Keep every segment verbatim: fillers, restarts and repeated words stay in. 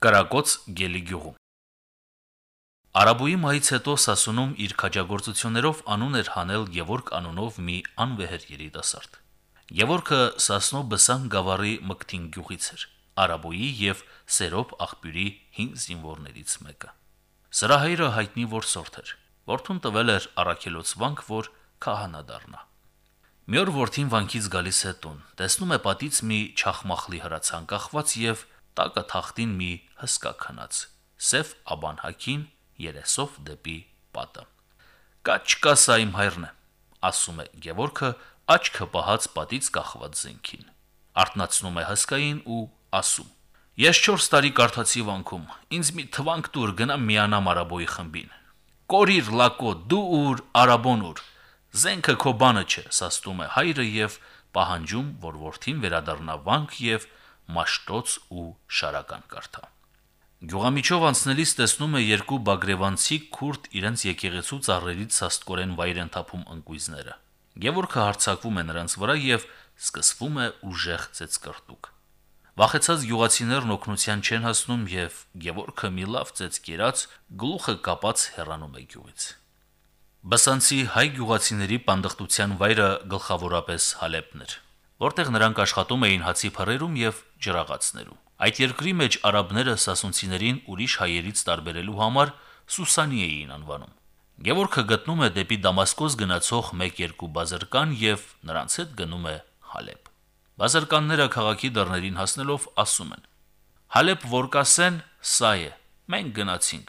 Կրակոց Գելի գյուղում Արաբուի մահից հետո Սասունում իր քաջագործություններով անուն էր հանել Գևորգ անունով մի անվեհեր երիտասարդ։ Գևորգը Սասնո Բսան գավառի Մկթին գյուղից էր, Արաբուի եւ Սերոբ աղբյուրի հին զինվորներից մեկը։ Սրա հայրը հայտնի որսորդ էր, որդուն տվել էր առաքելոց վանք, որ քահանա դառնա։ Մի օր որդին վանքից գալիս է տուն, տեսնում է պատից մի չախմախլի հրացան կախված եւ տակը թախտին մի հսկա քնած, սև աբան հագին, երեսով դեպի պատը։ «Կա չկա սա իմ հայրն է», ասում է Գևորգը աչքը պահած պատից կախված զենքին։ Արթնացնում է հսկային ու ասում. «Ես չորս տարի կարդացի վանքում, ինձ մի թվանք տուր գնամ միանամ Արաբոյի խմբին»։ «Կորիր լակո, դու ուր, Արաբոն ուր, զենքը քո բանը չէ», սաստում է հայրը եւ պահանջում, որ որդին վերադառնա վանք եւ մաշտոց ու շարական կարդա։ Գյուղամիջով անցնելիս տեսնում է երկու բագրևանցի քուրդ իրենց եկեղեցու ծառերից սաստկորեն վայր են թափում ընկույզները։ Գևորգը հարձակվում է նրանց վրա եւ սկսվում է ուժեղ ծեծկռտուք։ Վախեցած գյուղացիներն օգնության չեն հասնում եւ Գևորգը մի լավ ծեծ կերած գլուխը կապած հեռանում է գյուղից։ Բսանցի հայ գյուղացիների պանդխտության վայրը գլխավորապես Հալեբն էր, որտեղ նրանք աշխատում էին հացի փռերում եւ ջրաղացներում։ Այդ երկրի մեջ արաբները սասունցիներին ուրիշ հայերից տարբերելու համար Սուսանի էին անվանում։ Գևորգը գտնում է դեպի Դամասկոս գնացող մեկ-երկու բազրկան եւ նրանց հետ գնում է Հալեբ։ Բազրկանները քաղաքի դռներին հասնելով ասում են. «Հալեբ որ կասեն, սա է, մենք գնացինք»։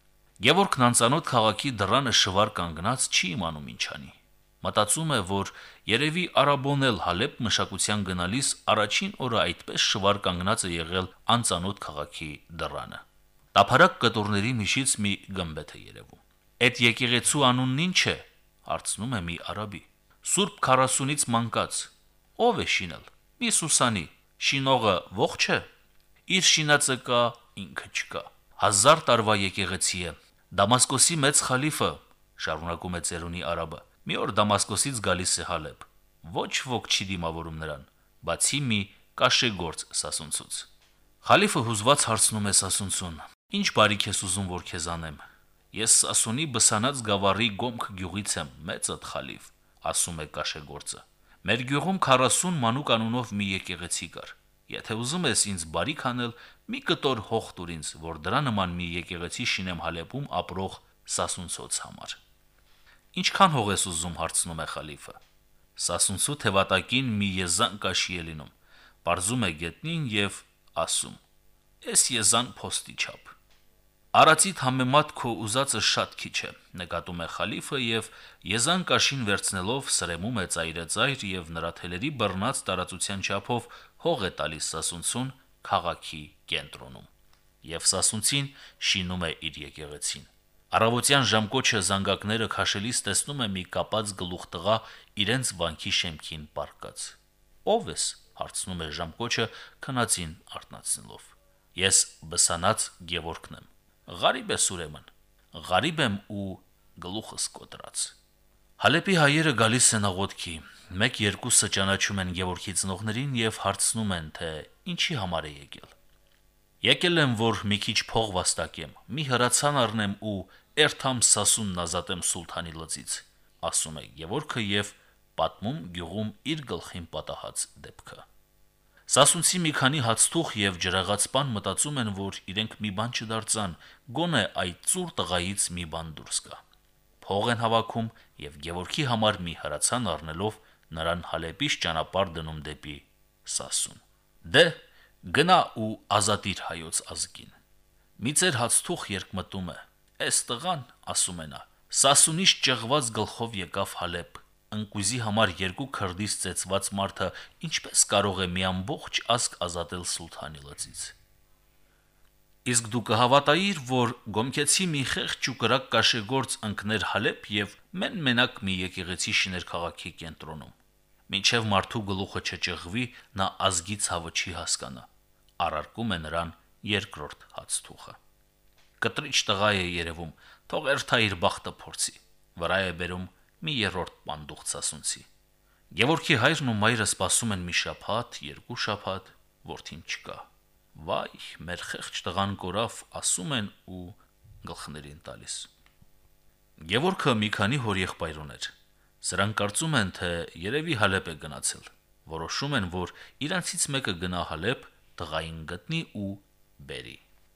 Գևորգն անծանոթ քաղաքի դռանը շվար կանգնած չի իմանում ինչ անի։ Մտածում է, որ երևի Արաբոն էլ Հալեբ մշակության գնալիս առաջին օրը այդպես շվար կանգնած է եղել անծանոթ քաղաքի դռանը։ Տափարակ կտորների միջից մի գմբեթ է երևում։ «Էդ եկեղեցու անունն ինչ է», հարցնում է մի արաբի։ «Սուրբ քառասունից մանկած»։ «Ով է շինել»։ «Մի Սուսանի»։ «Շինողը ողջ է»։ «Իր շինածը կա, ինքը չկա»։ «Հազար տարվա եկեղեցի է։ Դամասկոսի մեծ խալիֆը», շարունակում է ծերունի արաբը, «մի օր Դամասկոսից գալիս է Հալեբ։ Ոչ ոք չի դիմավորում նրան, բացի մի կաշեգործ սասունցուց»։ Խալիֆը հուզված հարցնում է սասունցուն. «Ինչ բարիք ես ուզում, որ քեզ անեմ»։ «Ես Սասունի Բսանած գավառի Գոմք գյուղից եմ, մեծդ խալիֆ», ասում է կաշեգործը։ «Մեր գյուղում քառասուն մանուկ անունով մի եկեղեցի կար։ Եթե ուզում ես ինձ բարիք անել, մի կտոր հող տուր ինձ, որ դրա նման մի եկեղեցի շինեմ Հալեբում ապրող սասունցոց համար»։ «Ինչքան հող ես ուզում», հարցնում է խալիֆը։ Սասունցու թևատակին մի եզան կաշի է լինում, պարզում է գետնին եւ ասում. «Էս եզան փոստի չափ»։ «Արածիդ համեմատ քո ուզածը շատ քիչ է», նկատում է խալիֆը եւ եզան կաշին վերցնելով սրեմում է ծայրեծայր եւ նրա թելերի բռնած տարածության չափով հող է տալիս սասունցուն քաղաքի կենտրոնում։ Եվ սասունցին շինում է իր եկեղեցին։ Առավոտյան ժամկոչը զանգակները քաշելիս տեսնում է մի կապած գլուխ տղա իրենց վանքի շեմքին պառկած։ «Ո՞վ ես», հարցնում է ժամկոչը քնածին արթնացնելով։ «Ես Բսանած Գևորգն եմ»։ «Ղարիբ ես ուրեմն»։ «Ղարիբ եմ ու գլուխս կոտրած»։ Հալեբի հայերը գալիս են աղոթքի, մեկ-երկուսը ճանաչում են Գևորգի ծնողներին եւ հարցնում են, թե ինչի համար է եկել։ «Եկել եմ, որ մի քիչ փող վաստակեմ, մի հրացան առնեմ ու երթամ Սասունն ազատեմ Սուլթանի լծից», ասում է Գևորգը եւ պատմում գյուղում իր գլխին պատահած դեպքը։ Սասունցի մի քանի հացթուղ եւ ջրաղացպան մտածում են, որ իրենք մի բան չդարձան, գոնե այդ ծուր տղայից մի բան դուրս գա։ Փող են հավաքում եւ Գևորգի համար մի հրացան առնելով նրան Հալեբից ճանապարհ դնում դեպի Սասուն։ «Դե գնա ու ազատիր հայոց ազգին»։ Մի ծեր հացթուղ երկմտում է։ «Էս տղան», ասում է նա, «Սասունից ճղված գլխով եկավ Հալեբ։ Ընկույզի համար երկու քրդից ծեծված մարդը ինչպես կարող է մի ամբողջ ազգ ազատել Սուլթանի լծից»։ «Իսկ դու կհավատայիր, որ գոմքեցի մի խեղճ ու կրակ կաշեգործ ընկներ Հալեբ եւ մեն-մենակ մի եկեղեցի շիներ քաղաքի կենտրոնում։ Մինչեւ մարդու գլուխը չճղվի, նա ազգի ցավը չի հասկանա», առարկում է նրան երկրորդ հացթուղը։ «Կտրիչ տղա է երևում, թող երթա իր բախտը փորձի», վրա է բերում մի երրորդ պանդուխ սասունցի։ Գևորգի հայրն ու մայրը սպասում են մի շաբաթ, երկու շաբաթ, որդին չկա։ Վայ, մեր խեղճ տղան կորավ, ասում են ու գլխներին տալիս։ Գևորգը մի քանի հորեղբայր ուներ։ Սրանք կարծում են, թե երևի Հալեբ է գնացել։ Որոշում են, որ իրանցից մեկը գնա Հալեբ, տղային գտնի ու բերի։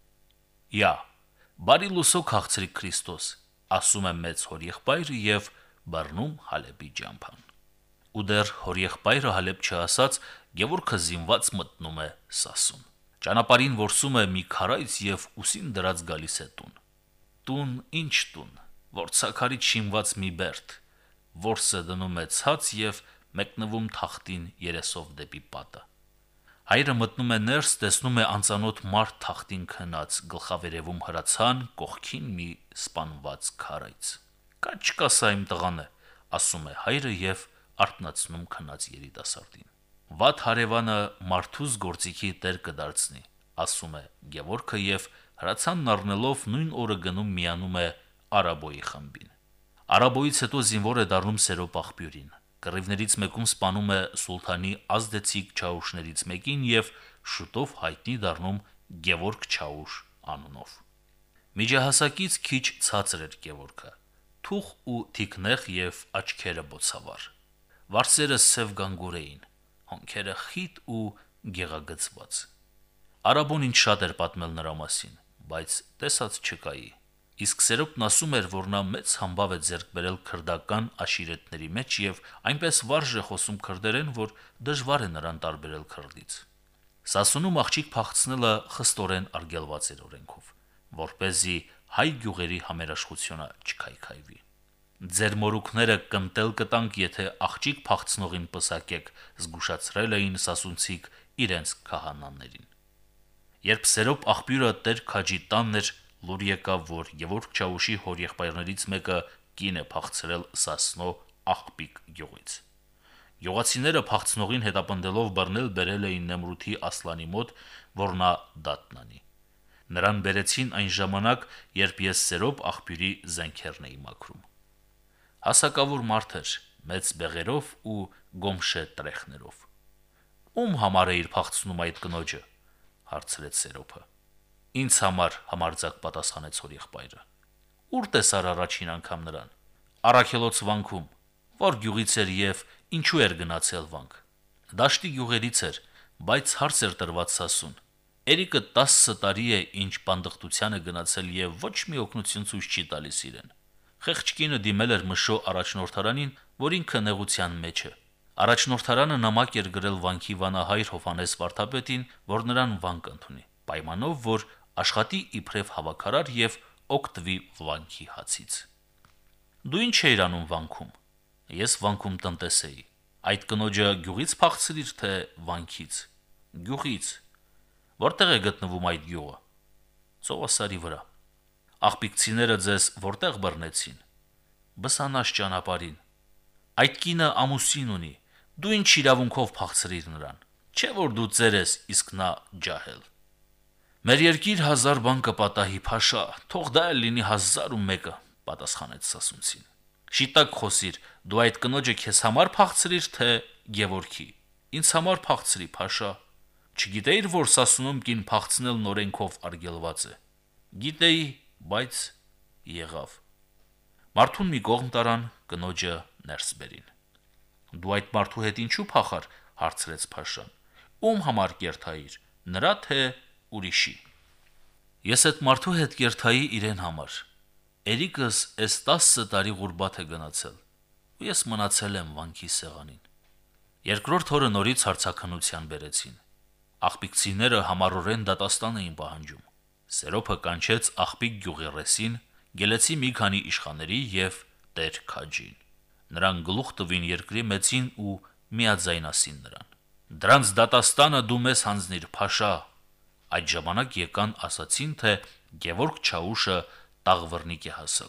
Յա, բարի լուսո քաղցրի Քրիստոս, ասում է մեծ հորեղբայրը եւ բռնում Հալեբի ջամփան։ Ու դեռ հորեղբայրը Հալեբ չհասած, Գևորգը զինված մտնում է Սասուն։ Ճանապարհին որսում է մի քարայց եւ ուսին դրած գալիս է տուն։ Տուն, ինչ տուն, որցակարից շինված մի բերդ, որսը դնում է ցած եւ մեկնվում թախտին երեսով դեպի պատը։ Հայրը մտնում է ներս, տեսնում է անծանոթ մարդ թախտին քնած, գլխավերևում հրացան, կողքին մի սպանված քարայց։ Կա չկա սա իմ տղան է, ասում է հայրը եւ արթնացնում քնած երիտասարդին։ Վատ հարևանը մարդուս գործիքի տեր կդարձնի, ասում է Գևորգը եւ հրացանն առնելով նույն օրը գնում միանում է Արաբոյի խմբին։ Արաբոյից հետո զինվոր է դառնում Սերոբ աղբյուրին։ Կռիվներից մեկում սպանում է սուլթանի ազդեցիկ չաուշներից մեկին եւ շուտով հայտնի դառնում Գևորգ Չաուշ անունով։ Միջահասակից քիչ ցածր էր Գևորգը, թուխ ու թիկնեղ եւ աչքերը բոցավառ։ Վարսերը սև գանգուր էին, հոնքերը խիտ ու գեղագծված։ Արաբոն ինչ շատ էր պատմել նրա մասին, բայց տեսած չկայի։ Իսկ Սերոբն ասում էր, որ նա մեծ համբավ է ձեռք բերել քրդական աշիրետների մեջ եւ այնպես վարժ է խոսում քրդերեն, որ դժվար է նրան տարբերել քրդից։ Սասունում աղջիկ փախցնելը խստորեն արգելված էր օրենքով, որպեսզի հայ գյուղերի համերաշխությունը չքայքայվի։ Ձեր մորուքները կնտել կտանք, եթե աղջիկ փախցնողին պսակեք, զգուշացրել էին սասունցիք իրենց քահանաներին։ Երբ Սերոբ աղբյուրը Տեր Քաջի տանն էր, լուր եկավ, որ Գևորգ Չաուշի հորեղբայրներից մեկը կին է փախցրել Սասնո Աղբիկ գյուղից։ Գյուղացիները փախցնողին հետապնդելով բռնել բերել էին Նեմրութի Ասլանի մոտ, որ նա դատն անի։ Նրան բերեցին այն ժամանակ, երբ ես Սերոբ աղբյուրի զենքերն էի մաքրում։ Հասակավոր մարդ էր, մեծ բեղերով ու գոմշե տրեխներով։ Ում համար է իր փախցնում այդ կնոջը, հարցրեց Սերոբը։ Ինձ համար, համարձակ պատասխանեց հորեղբայրը։ Ուր տեսար առաջին անգամ նրան։ Արաքելոց վանքում, որ գյուղից էր եւ ինչու էր գնացել վանք։ Դաշտի գյուղերից էր, բայց հարց էր տրված Սասուն։ Էրիկը տասը տարի է ինչ բանդղտության է գնացել եւ ոչ մի օգնություն ցույց չի տալիս իրեն։ Խեղճ կինը դիմել էր Մշո առաջնորդարանին, որ ինքը նեղության մեջ է։ Առաջնորդարանը նամակ էր գրել վանքի վանահայր Հովհաննես վարդապետին, որ նրան վանք ընդունի, պայմանով, որ աշխատի իբրև հավաքարար եւ օգտվի վանքի հացից։ Դու ինչ էիր անում վանքում։ Ես վանքում տնտես էի։ Այդ կնոջը գյուղից փախցրիր, թե վանքից։ Գյուղից։ Որտեղ է գտնվում այդ գյուղը։ Ծովասարի վրա։ Աղբիկցիները ձեզ որտեղ բռնեցին։ Բսանաշ ճանապարհին։ Այդ կինը ամուսին ունի։ Դու ինչ իրավունքով փախցրիր նրան։ Չէ որ դու ծեր ես, իսկ նա ջահել։ Մեր երկիր հազար բան կպատահի, Փաշա, թող դա էլ լինի հազար ու մեկը, պատասխանեց Սասունցին։ Շիտակ խոսիր, դու այդ կնոջը քեզ համար փախցրիր, թե Գևորգի։ Ինձ համար փախցրի, Փաշա։ Չգիտեիր, որ Սասունում կին փախցնելն օրենքով արգելված է։ Գիտեի, բայց եղավ։ Մարդուն մի կողմ տարան, կնոջը ներս բերին։ Դու այդ մարդու հետ ինչու փախար, հարցրեց Փաշան։ Ում համար կերթայիր, նրա թե ուրիշի։ Ես այդ մարդու հետ կերթայի իրեն համար։ Էրիկս էս տասը տարի ղուրբաթ է գնացել, ու ես մնացել եմ վանքի սեղանին։ Երկրորդ օրը նորից հարցաքննության բերեցին։ Աղբիկցիները համառորեն դատաստան էին պահանջում։ Սերոբը կանչեց Աղբիկ գյուղի ռեսին, գելեցի մի քանի իշխաների եւ Տեր Քաջին։ Նրան գլուխ տվին երկրի մեծին ու միաձայնասին նրան։ Դրանց դատաստանը դու մեզ հանձնիր, Փաշա։ Այդ ժամանակ եկան ասացին, թե Գևորգ Չաուշը տաղվռնիկ է հասել։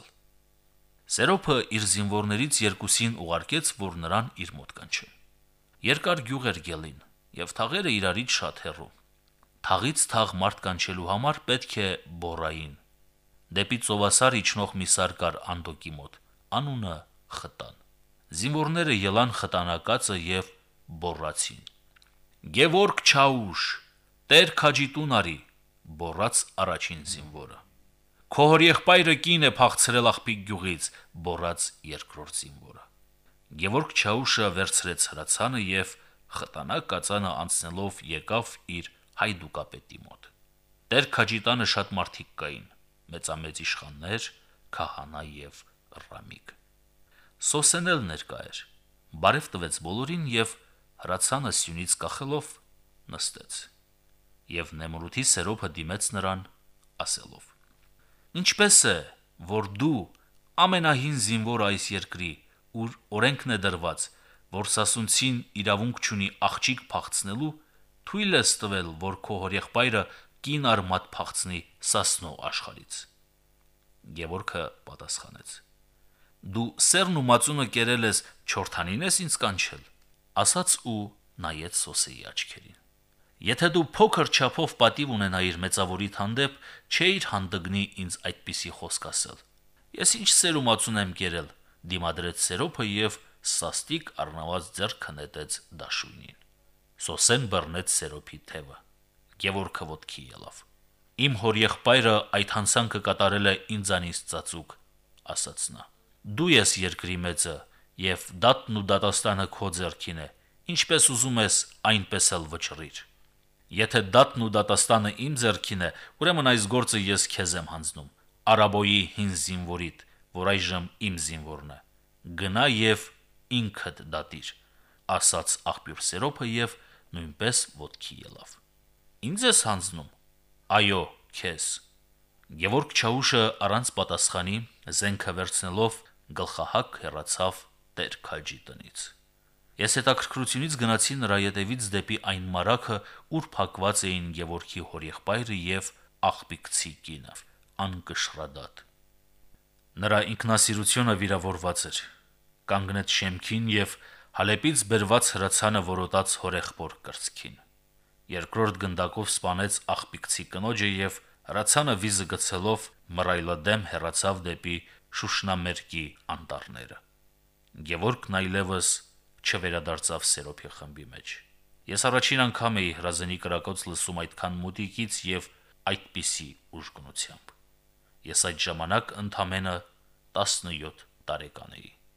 Սերոբը իր զինվորներից երկուսին ուղարկեց, որ նրան իր մոտ կանչեն։ Երկար գյուղ էր գելին, եւ թաղերը իրարից շատ հեռու։ Թաղից թաղ մարդ կանչելու համար պետք է բորային։ Դեպի ծովասար իջնող մի սար կար Անդոկի մոտ, անունը Խտան։ Զինվորները ելան խտանակածը եւ բորացին։ Գևորգ Չաուշ, Տեր քաջի տուն արի, բոռաց առաջին զինվորը։ Քո հոր եղբայրը կին է փախցրել աղբիկ գյուղից, բոռաց երկրորդ զինվորը։ Գևորգ Չաուշը վերցրեց հրացանը եւ խտանակ կածանը անցնելով եկավ իր հայդուկապետի մոտ։ Տեր քաջի տանը շատ մարդիկ կային, մեծամեծ իշխաններ, քահանա եւ ռամիկ։ Սոսեն էլ ներկա էր, բարև տվեց բոլորին եւ հրացանը սյունից կախելով նստեց։ Եվ Նեմրութի սերոփը դիմեց նրան, ասելով. Ինչպես է, որ դու ամենահին զինվորը այս երկրի, ուր օրենքն է դրված, որ սասունցին իրավունք չունի աղջիկ փախցնելու, թույլ ես տվել, որ քո հորեղբայրը կին արմատ փախցնի Սասնո աշխարից։ Գևորգը պատասխանեց. Դու սերն ու մածունը կերել ես, չորթանին ես ինձ կանչել, ասաց ու նայեց Սոսեի աչքերին։ Եթե դու փոքր չափով պատիվ ունենայիր մեծավորիդ հանդեպ, չէիր հանդգնի ինձ այդպիսի խոսք ասել։ Ես ինչ սեր ու մածուն եմ կերել, դիմադրեց սերոփը եւ սաստիկ առնված ձեռքը նետեց դաշույնին։ Սոսեն բռնեց սերոփի թևը։ Գևորգը ոտքի ելավ։ Իմ հոր եղբայրը այդ հանցանքը կատարել է ինձանից ծածուկ, ասաց նա։ Դու ես երկրի մեծը, եւ դատն ու դատաստանը քո ձեռքին է, ինչպես ուզում ես, այնպես էլ վճռիր։ Եթե դատն ու դատաստանը իմ ձեռքին է, ուրեմն այս գործը ես քեզ եմ հանձնում, Արաբոյի հին զինվորիդ, որ այժմ իմ զինվորն է։ Գնա եւ ինքդ դատիր, ասաց աղբյուր սերոփը եւ նույնպես ոտքի ելավ։ Ինձ ես հանձնում։ Այո, քեզ։ Գևորգ Չաուշը առանց պատասխանի զենքը վերցնելով գլխահակ հեռացավ Տեր քաջի տնից։ Ես հետաքրքրությունից գնացի նրա ետևից դեպի այն մարաքը, ուր փակված էին Գևորգի հորեղբայրը եւ աղբիկցի կինը, անկշռադատ։ Նրա ինքնասիրությունը վիրավորված էր, կանգնեց շեմքին եւ Հալեպից բերված հրացանը որոտաց հորեղբոր կրծքին։ Երկրորդ գնդակով սպանեց աղբիկցի կնոջը եւ հրացանը վիզը գցելով մռայլադեմ հեռացավ դեպի Շուշնամերկի անտառները։ Գևորգն այլևս չվերադարձավ սերոփի խմբի մեջ։ Ես առաջին անգամ էի հրազենի կրակոց լսում այդքան մոտիկից եւ այդպիսի ուժգնությամբ։ Ես այդ ժամանակ ընդամենը տասնյոթ տարեկան էի։